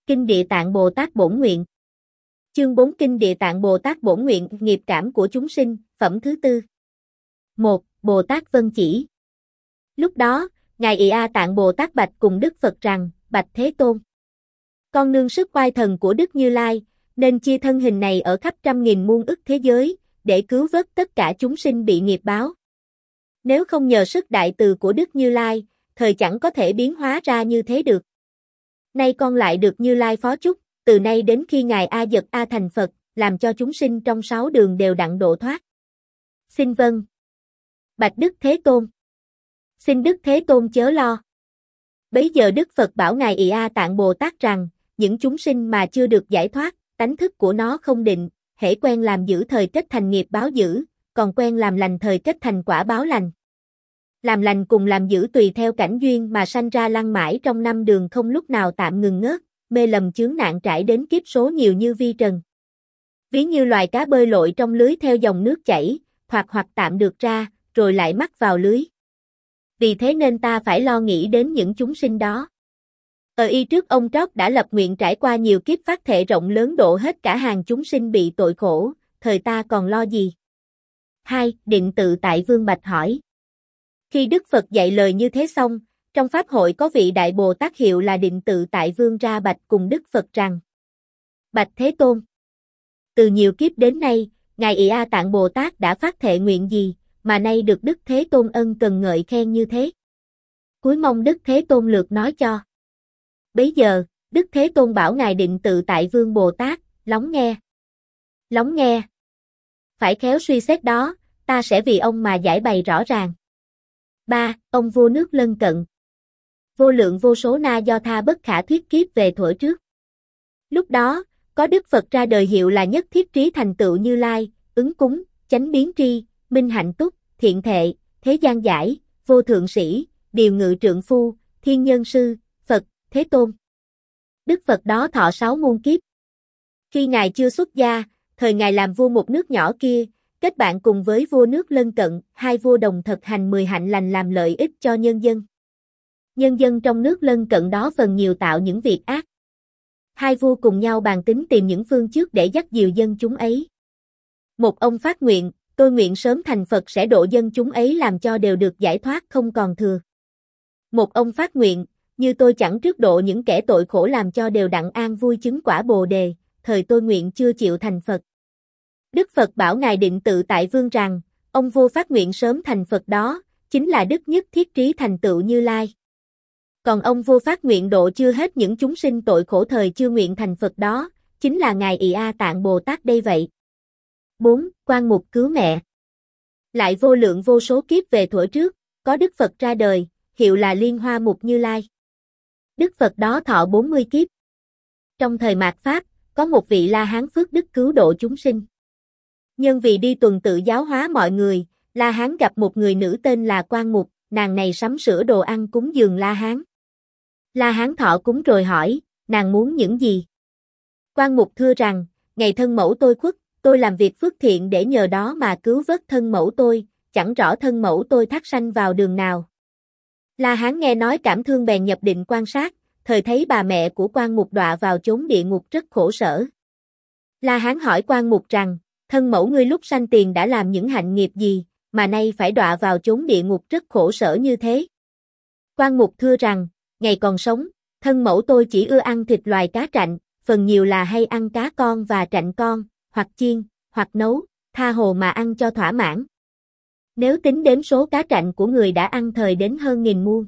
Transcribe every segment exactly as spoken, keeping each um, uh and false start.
Kinh Địa Tạng Bồ Tát Bổn Nguyện. Chương bốn Kinh Địa Tạng Bồ Tát Bổn Nguyện, nghiệp cảm của chúng sinh, phẩm thứ tư. một. Bồ Tát Vân Chỉ. Lúc đó, Ngài Ị A Tạng Bồ Tát bạch cùng Đức Phật rằng, bạch Thế Tôn, con nương sức oai thần của Đức Như Lai, nên chia thân hình này ở khắp trăm nghìn muôn ức thế giới, để cứu vớt tất cả chúng sinh bị nghiệp báo. Nếu không nhờ sức đại từ của Đức Như Lai, thời chẳng có thể biến hóa ra như thế được. Nay con lại được Như Lai phó chúc, từ nay đến khi Ngài A Dật A thành Phật, làm cho chúng sinh trong sáu đường đều đặng độ thoát. Xin vâng. Bạch Đức Thế Tôn. Xin Đức Thế Tôn chớ lo. Bấy giờ Đức Phật bảo Ngài Ị A Tạng Bồ Tát rằng, những chúng sinh mà chưa được giải thoát, tánh thức của nó không định, hễ quen làm dữ thời kết thành nghiệp báo dữ, còn quen làm lành thời kết thành quả báo lành. Làm lành cùng làm dữ tùy theo cảnh duyên mà sanh ra lăn mãi trong năm đường không lúc nào tạm ngừng ngớt, mê lầm chướng nạn trải đến kiếp số nhiều như vi trần. Ví như loài cá bơi lội trong lưới theo dòng nước chảy, thoạt hoặc tạm được ra, rồi lại mắc vào lưới. Vì thế nên ta phải lo nghĩ đến những chúng sinh đó. Ở y trước ông Trót đã lập nguyện trải qua nhiều kiếp phát thệ rộng lớn độ hết cả hàng chúng sinh bị tội khổ, thời ta còn lo gì? hai. Định Tự Tại Vương bạch hỏi. Khi Đức Phật dạy lời như thế xong, trong Pháp hội có vị Đại Bồ Tát hiệu là Định Tự Tại Vương ra bạch cùng Đức Phật rằng, bạch Thế Tôn, từ nhiều kiếp đến nay, Ngài Ị A Tạng Bồ Tát đã phát thệ nguyện gì, mà nay được Đức Thế Tôn ân cần ngợi khen như thế? Cúi mong Đức Thế Tôn lược nói cho. Bấy giờ, Đức Thế Tôn bảo Ngài Định Tự Tại Vương Bồ Tát, lắng nghe. Lắng nghe. Phải khéo suy xét đó, ta sẽ vì ông mà giải bày rõ ràng. ba. Ông vua nước lân cận. Vô lượng vô số na do tha bất khả thuyết kiếp về thuở trước. Lúc đó, có Đức Phật ra đời hiệu là Nhất Thiết Trí Thành Tựu Như Lai, ứng cúng, chánh biến tri, minh hạnh túc, thiện thệ, thế gian giải, vô thượng sĩ, điều ngự trượng phu, thiên nhân sư, Phật, Thế Tôn. Đức Phật đó thọ sáu muôn kiếp. Khi Ngài chưa xuất gia, thời Ngài làm vua một nước nhỏ kia, kết bạn cùng với vua nước lân cận, hai vua đồng thực hành mười hạnh lành làm lợi ích cho nhân dân. Nhân dân trong nước lân cận đó phần nhiều tạo những việc ác. Hai vua cùng nhau bàn tính tìm những phương trước để dắt dìu dân chúng ấy. Một ông phát nguyện, tôi nguyện sớm thành Phật sẽ độ dân chúng ấy làm cho đều được giải thoát không còn thừa. Một ông phát nguyện, như tôi chẳng trước độ những kẻ tội khổ làm cho đều đặng an vui chứng quả Bồ Đề, thời tôi nguyện chưa chịu thành Phật. Đức Phật bảo Ngài Định Tự Tại Vương rằng, ông vua phát nguyện sớm thành Phật đó, chính là Đức Nhất Thiết Trí Thành Tựu Như Lai. Còn ông vua phát nguyện độ chưa hết những chúng sinh tội khổ thời chưa nguyện thành Phật đó, chính là Ngài Ị A Tạng Bồ Tát đây vậy. bốn. Quan Mục cứu mẹ. Lại vô lượng vô số kiếp về thuở trước, có Đức Phật ra đời, hiệu là Liên Hoa Mục Như Lai. Đức Phật đó thọ bốn mươi kiếp. Trong thời mạt Pháp, có một vị La Hán phước đức cứu độ chúng sinh. Nhân vì đi tuần tự giáo hóa mọi người, La Hán gặp một người nữ tên là Quan Mục, nàng này sắm sửa đồ ăn cúng dường La Hán. La Hán thọ cúng rồi hỏi, nàng muốn những gì? Quan Mục thưa rằng, ngày thân mẫu tôi khuất, tôi làm việc phước thiện để nhờ đó mà cứu vớt thân mẫu tôi, chẳng rõ thân mẫu tôi thác sanh vào đường nào. La Hán nghe nói cảm thương bèn nhập định quan sát, thời thấy bà mẹ của Quan Mục đọa vào chốn địa ngục rất khổ sở. La Hán hỏi Quan Mục rằng, thân mẫu ngươi lúc sanh tiền đã làm những hạnh nghiệp gì, mà nay phải đọa vào chốn địa ngục rất khổ sở như thế? Quan Mục thưa rằng, ngày còn sống, thân mẫu tôi chỉ ưa ăn thịt loài cá trạnh, phần nhiều là hay ăn cá con và trạnh con, hoặc chiên, hoặc nấu, tha hồ mà ăn cho thỏa mãn. Nếu tính đến số cá trạnh của người đã ăn thời đến hơn nghìn muôn.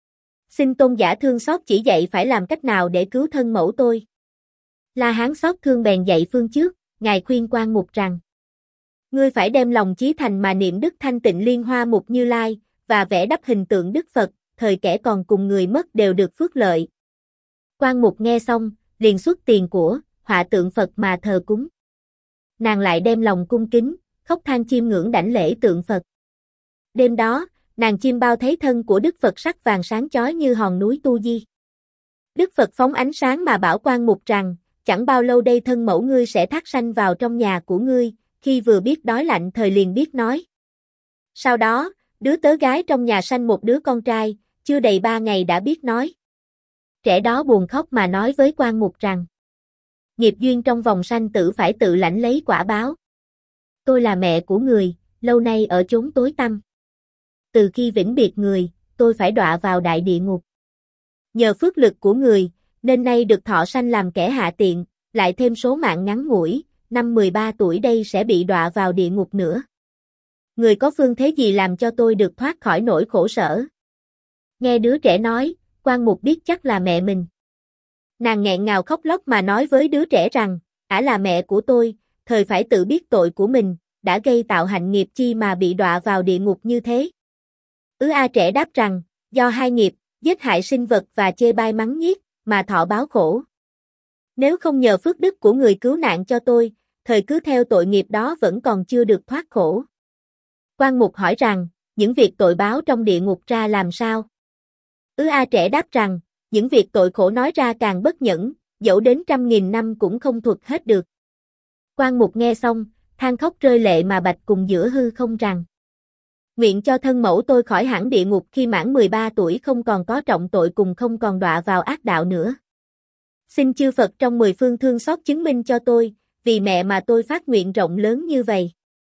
Xin tôn giả thương xót chỉ dạy phải làm cách nào để cứu thân mẫu tôi. La Hán xót thương bèn dạy phương trước, Ngài khuyên Quan Mục rằng, ngươi phải đem lòng chí thành mà niệm Đức Thanh Tịnh Liên Hoa Mục Như Lai, và vẽ đắp hình tượng Đức Phật, thời kẻ còn cùng người mất đều được phước lợi. Quan Mục nghe xong, liền xuất tiền của, họa tượng Phật mà thờ cúng. Nàng lại đem lòng cung kính, khóc than chiêm ngưỡng đảnh lễ tượng Phật. Đêm đó, nàng chiêm bao thấy thân của Đức Phật sắc vàng sáng chói như hòn núi Tu Di. Đức Phật phóng ánh sáng mà bảo Quan Mục rằng, chẳng bao lâu đây thân mẫu ngươi sẽ thác sanh vào trong nhà của ngươi, khi vừa biết đói lạnh thời liền biết nói. Sau đó, đứa tớ gái trong nhà sanh một đứa con trai, chưa đầy ba ngày đã biết nói. Trẻ trẻ đó buồn khóc mà nói với Quan Mục rằng: nghiệp duyên trong vòng sanh tử phải tự lãnh lấy quả báo. Tôi là mẹ của người, lâu nay ở chốn tối tăm. Từ khi vĩnh biệt người, tôi phải đọa vào đại địa ngục. Nhờ phước lực của người, nên nay được thọ sanh làm kẻ hạ tiện, lại thêm số mạng ngắn ngủi, năm mười ba tuổi đây sẽ bị đọa vào địa ngục nữa. Người có phương thế gì làm cho tôi được thoát khỏi nỗi khổ sở? Nghe đứa trẻ nói, Quan Mục biết chắc là mẹ mình. Nàng nghẹn ngào khóc lóc mà nói với đứa trẻ rằng: ả là mẹ của tôi, thời phải tự biết tội của mình, đã gây tạo hạnh nghiệp chi mà bị đọa vào địa ngục như thế. Ứ A trẻ đáp rằng: do hai nghiệp, giết hại sinh vật và chê bai mắng nhiếc, mà thọ báo khổ. Nếu không nhờ phước đức của người cứu nạn cho tôi, thời cứ theo tội nghiệp đó vẫn còn chưa được thoát khổ. Quan Mục hỏi rằng: những việc tội báo trong địa ngục ra làm sao? Ứ A trẻ đáp rằng: những việc tội khổ nói ra càng bất nhẫn, dẫu đến trăm nghìn năm cũng không thuật hết được. Quan Mục nghe xong, than khóc rơi lệ mà bạch cùng giữa hư không rằng: nguyện cho thân mẫu tôi khỏi hẳn địa ngục khi mãn mười ba tuổi, không còn có trọng tội cùng không còn đọa vào ác đạo nữa. Xin chư Phật trong mười phương thương xót chứng minh cho tôi, vì mẹ mà tôi phát nguyện rộng lớn như vậy.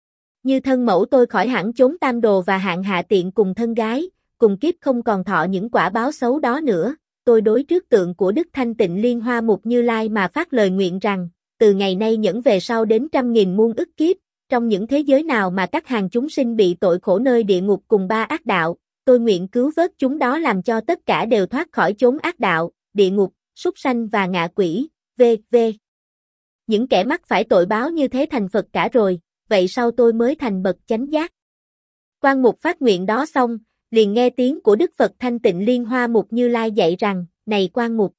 Như thân mẫu tôi khỏi hẳn chốn tam đồ và hạng hạ tiện cùng thân gái, cùng kiếp không còn thọ những quả báo xấu đó nữa, tôi đối trước tượng của Đức Thanh Tịnh Liên Hoa Mục Như Lai mà phát lời nguyện rằng, từ ngày nay nhẫn về sau đến trăm nghìn muôn ức kiếp, trong những thế giới nào mà các hàng chúng sinh bị tội khổ nơi địa ngục cùng ba ác đạo, tôi nguyện cứu vớt chúng đó làm cho tất cả đều thoát khỏi chốn ác đạo, địa ngục, súc sanh và ngạ quỷ, vân vân. Những kẻ mắc phải tội báo như thế thành Phật cả rồi, vậy sau tôi mới thành bậc chánh giác. Quan Mục phát nguyện đó xong, liền nghe tiếng của Đức Phật Thanh Tịnh Liên Hoa Mục Như Lai dạy rằng: này Quan Mục,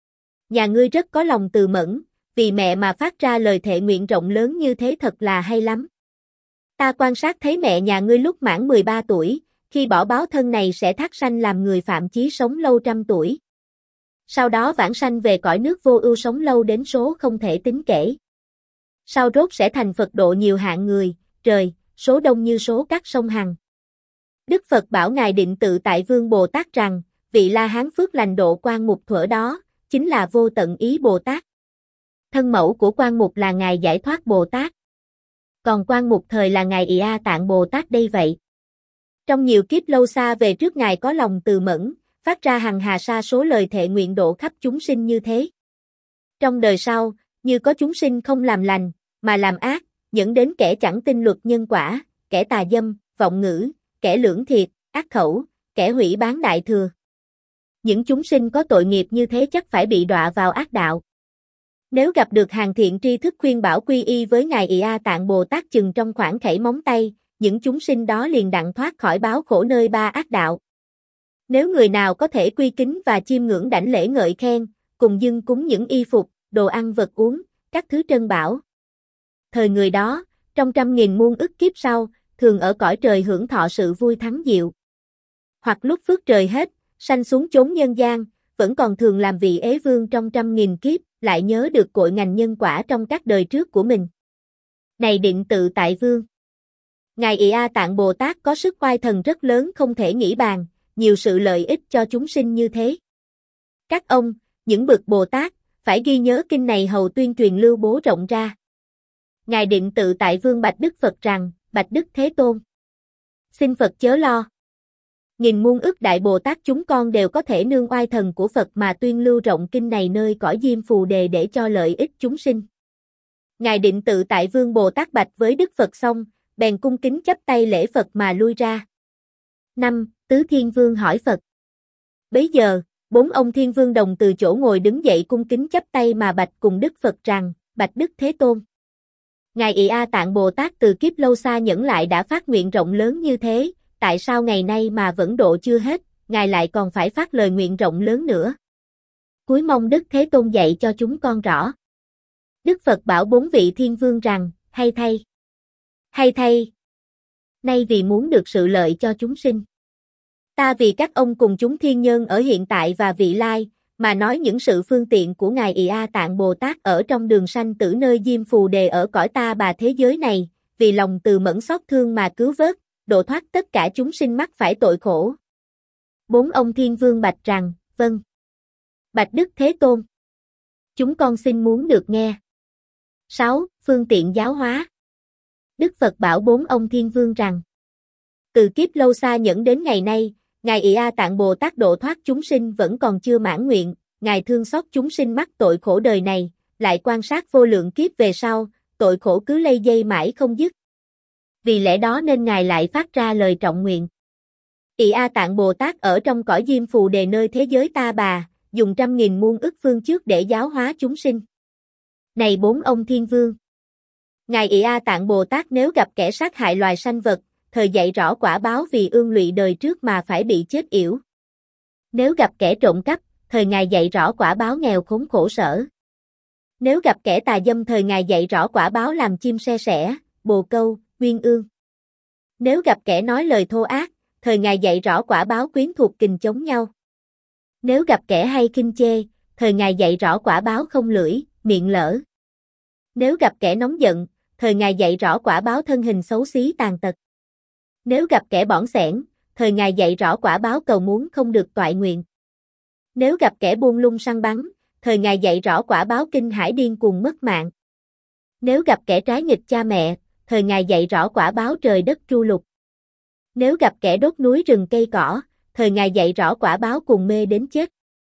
nhà ngươi rất có lòng từ mẫn, vì mẹ mà phát ra lời thệ nguyện rộng lớn như thế thật là hay lắm. Ta quan sát thấy mẹ nhà ngươi lúc mãn mười ba tuổi, khi bỏ báo thân này sẽ thác sanh làm người phạm chí sống lâu trăm tuổi. Sau đó vãng sanh về cõi nước vô ưu sống lâu đến số không thể tính kể. Sau rốt sẽ thành Phật độ nhiều hạng người, trời, số đông như số các sông Hằng. Đức Phật bảo Ngài Định Tự Tại Vương Bồ Tát rằng, vị La Hán phước lành độ Quan Mục thuở đó, chính là Vô Tận Ý Bồ Tát. Thân mẫu của Quan Mục là Ngài Giải Thoát Bồ Tát. Còn Quan Mục thời là Ngài Ị A Tạng Bồ Tát đây vậy. Trong nhiều kiếp lâu xa về trước Ngài có lòng từ mẫn, phát ra hằng hà sa số lời thệ nguyện độ khắp chúng sinh như thế. Trong đời sau, như có chúng sinh không làm lành, mà làm ác, dẫn đến kẻ chẳng tin luật nhân quả, kẻ tà dâm, vọng ngữ, kẻ lưỡng thiệt, ác khẩu, kẻ hủy bán đại thừa. Những chúng sinh có tội nghiệp như thế chắc phải bị đọa vào ác đạo. Nếu gặp được hàng thiện tri thức khuyên bảo quy y với Ngài Ị A Tạng Bồ Tát chừng trong khoảng khẩy móng tay, những chúng sinh đó liền đặng thoát khỏi báo khổ nơi ba ác đạo. Nếu người nào có thể quy kính và chiêm ngưỡng đảnh lễ ngợi khen, cùng dâng cúng những y phục, đồ ăn vật uống, các thứ trân bảo. Thời người đó, trong trăm nghìn muôn ức kiếp sau, thường ở cõi trời hưởng thọ sự vui thắng diệu. Hoặc lúc phước trời hết, sanh xuống chốn nhân gian, vẫn còn thường làm vị ế vương trong trăm nghìn kiếp, lại nhớ được cội ngành nhân quả trong các đời trước của mình. Này Định Tự Tại Vương, Ngài Ị A Tạng Bồ Tát có sức oai thần rất lớn không thể nghĩ bàn, nhiều sự lợi ích cho chúng sinh như thế. Các ông, những bậc Bồ Tát, phải ghi nhớ kinh này hầu tuyên truyền lưu bố rộng ra. Ngài Định Tự Tại Vương bạch Đức Phật rằng, bạch Đức Thế Tôn, xin Phật chớ lo. Nghìn muôn ức đại Bồ Tát chúng con đều có thể nương oai thần của Phật mà tuyên lưu rộng kinh này nơi cõi Diêm Phù Đề để cho lợi ích chúng sinh. Ngài Định Tự Tại Vương Bồ Tát bạch với Đức Phật xong, bèn cung kính chắp tay lễ Phật mà lui ra. năm. Tứ Thiên Vương hỏi Phật. Bấy giờ, bốn ông Thiên Vương đồng từ chỗ ngồi đứng dậy cung kính chắp tay mà bạch cùng Đức Phật rằng, bạch Đức Thế Tôn, Ngài Ị A Tạng Bồ Tát từ kiếp lâu xa nhẫn lại đã phát nguyện rộng lớn như thế, tại sao ngày nay mà vẫn độ chưa hết, Ngài lại còn phải phát lời nguyện rộng lớn nữa? Cúi mong Đức Thế Tôn dạy cho chúng con rõ. Đức Phật bảo bốn vị Thiên Vương rằng, hay thay, hay thay. Nay vì muốn được sự lợi cho chúng sinh, ta vì các ông cùng chúng thiên nhân ở hiện tại và vị lai, mà nói những sự phương tiện của Ngài Ị A Tạng Bồ Tát ở trong đường sanh tử nơi Diêm Phù Đề ở cõi ta bà thế giới này, vì lòng từ mẫn xót thương mà cứu vớt, độ thoát tất cả chúng sinh mắc phải tội khổ. Bốn ông Thiên Vương bạch rằng, vâng. Bạch Đức Thế Tôn. Chúng con xin muốn được nghe. sáu. Phương tiện giáo hóa. Đức Phật bảo bốn ông Thiên Vương rằng, từ kiếp lâu xa nhẫn đến ngày nay, Ngài Ỷ A Tạng Bồ Tát độ thoát chúng sinh vẫn còn chưa mãn nguyện, Ngài thương xót chúng sinh mắc tội khổ đời này, lại quan sát vô lượng kiếp về sau, tội khổ cứ lây dây mãi không dứt. Vì lẽ đó nên Ngài lại phát ra lời trọng nguyện. Ỷ A Tạng Bồ Tát ở trong cõi Diêm Phù Đề nơi thế giới Ta Bà, dùng trăm nghìn muôn ức phương trước để giáo hóa chúng sinh. Này bốn ông Thiên Vương! Ngài Ỷ A Tạng Bồ Tát nếu gặp kẻ sát hại loài sanh vật, thời dạy rõ quả báo vì ương lụy đời trước mà phải bị chết yểu. Nếu gặp kẻ trộm cắp, thời Ngài dạy rõ quả báo nghèo khốn khổ sở. Nếu gặp kẻ tà dâm thời Ngài dạy rõ quả báo làm chim se sẻ, bồ câu, uyên ương. Nếu gặp kẻ nói lời thô ác, thời Ngài dạy rõ quả báo quyến thuộc kình chống nhau. Nếu gặp kẻ hay khinh chê, thời Ngài dạy rõ quả báo không lưỡi, miệng lỡ. Nếu gặp kẻ nóng giận, thời Ngài dạy rõ quả báo thân hình xấu xí tàn tật. Nếu gặp kẻ bỏng xẻn, thời Ngài dạy rõ quả báo cầu muốn không được toại nguyện. Nếu gặp kẻ buông lung săn bắn, thời Ngài dạy rõ quả báo kinh hãi điên cuồng mất mạng. Nếu gặp kẻ trái nghịch cha mẹ, thời Ngài dạy rõ quả báo trời đất tru lục. Nếu gặp kẻ đốt núi rừng cây cỏ, thời Ngài dạy rõ quả báo cùng mê đến chết.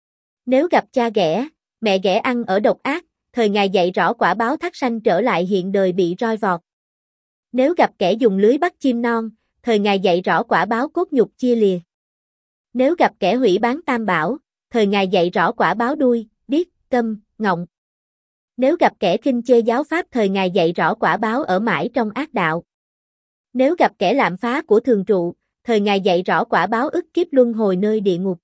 Nếu gặp cha ghẻ, mẹ ghẻ ăn ở độc ác, thời Ngài dạy rõ quả báo thác sanh trở lại hiện đời bị roi vọt. Nếu gặp kẻ dùng lưới bắt chim non, thời Ngài dạy rõ quả báo cốt nhục chia lìa. Nếu gặp kẻ hủy bán tam bảo, thời Ngài dạy rõ quả báo đuôi, điếc, câm, ngọng. Nếu gặp kẻ khinh chê giáo pháp thời Ngài dạy rõ quả báo ở mãi trong ác đạo. Nếu gặp kẻ lạm phá của thường trụ, thời Ngài dạy rõ quả báo ức kiếp luân hồi nơi địa ngục.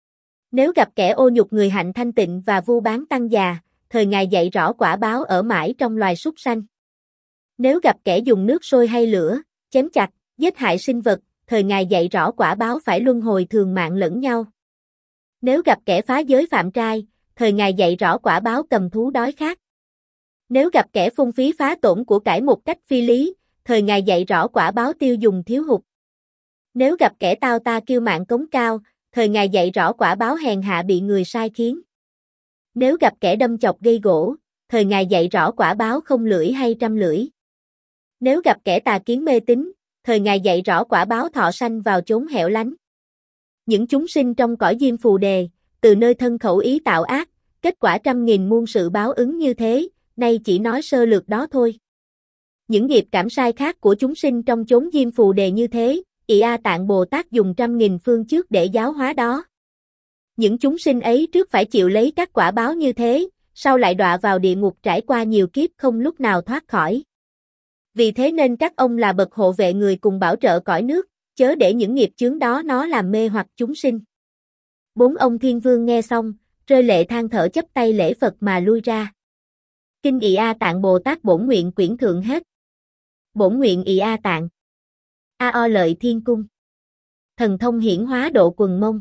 Nếu gặp kẻ ô nhục người hạnh thanh tịnh và vu bán tăng già, thời Ngài dạy rõ quả báo ở mãi trong loài súc sanh. Nếu gặp kẻ dùng nước sôi hay lửa, chém chặt, giết hại sinh vật, thời Ngài dạy rõ quả báo phải luân hồi thường mạng lẫn nhau. Nếu gặp kẻ phá giới phạm trai, thời Ngài dạy rõ quả báo cầm thú đói khát. Nếu gặp kẻ phung phí phá tổn của cải một cách phi lý, thời Ngài dạy rõ quả báo tiêu dùng thiếu hụt. Nếu gặp kẻ tao ta kiêu mạn cống cao, thời Ngài dạy rõ quả báo hèn hạ bị người sai khiến. Nếu gặp kẻ đâm chọc gây gỗ, thời Ngài dạy rõ quả báo không lưỡi hay trăm lưỡi. Nếu gặp kẻ tà kiến mê tín, thời Ngài dạy rõ quả báo thọ sanh vào chốn hẻo lánh. Những chúng sinh trong cõi Diêm Phù Đề, từ nơi thân khẩu ý tạo ác, kết quả trăm nghìn muôn sự báo ứng như thế, nay chỉ nói sơ lược đó thôi. Những nghiệp cảm sai khác của chúng sinh trong chốn Diêm Phù Đề như thế, Ỷ A Tạng Bồ Tát dùng trăm nghìn phương trước để giáo hóa đó. Những chúng sinh ấy trước phải chịu lấy các quả báo như thế, sau lại đọa vào địa ngục trải qua nhiều kiếp không lúc nào thoát khỏi. Vì thế nên các ông là bậc hộ vệ người cùng bảo trợ cõi nước, chớ để những nghiệp chướng đó nó làm mê hoặc chúng sinh. Bốn ông Thiên Vương nghe xong, rơi lệ than thở chắp tay lễ Phật mà lui ra. Kinh Ỷ A Tạng Bồ Tát Bổn Nguyện quyển thượng hết. Bổn nguyện Ỷ A Tạng. A O Lợi Thiên Cung. Thần thông hiển hóa độ quần mông.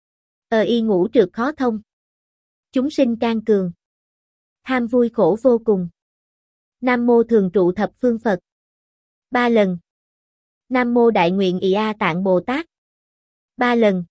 Ờ y ngũ trượt khó thông. Chúng sinh can cường. Ham vui khổ vô cùng. Nam mô thường trụ thập phương Phật. Ba lần. Nam mô đại nguyện Ỷ A Tạng Bồ Tát. Ba lần.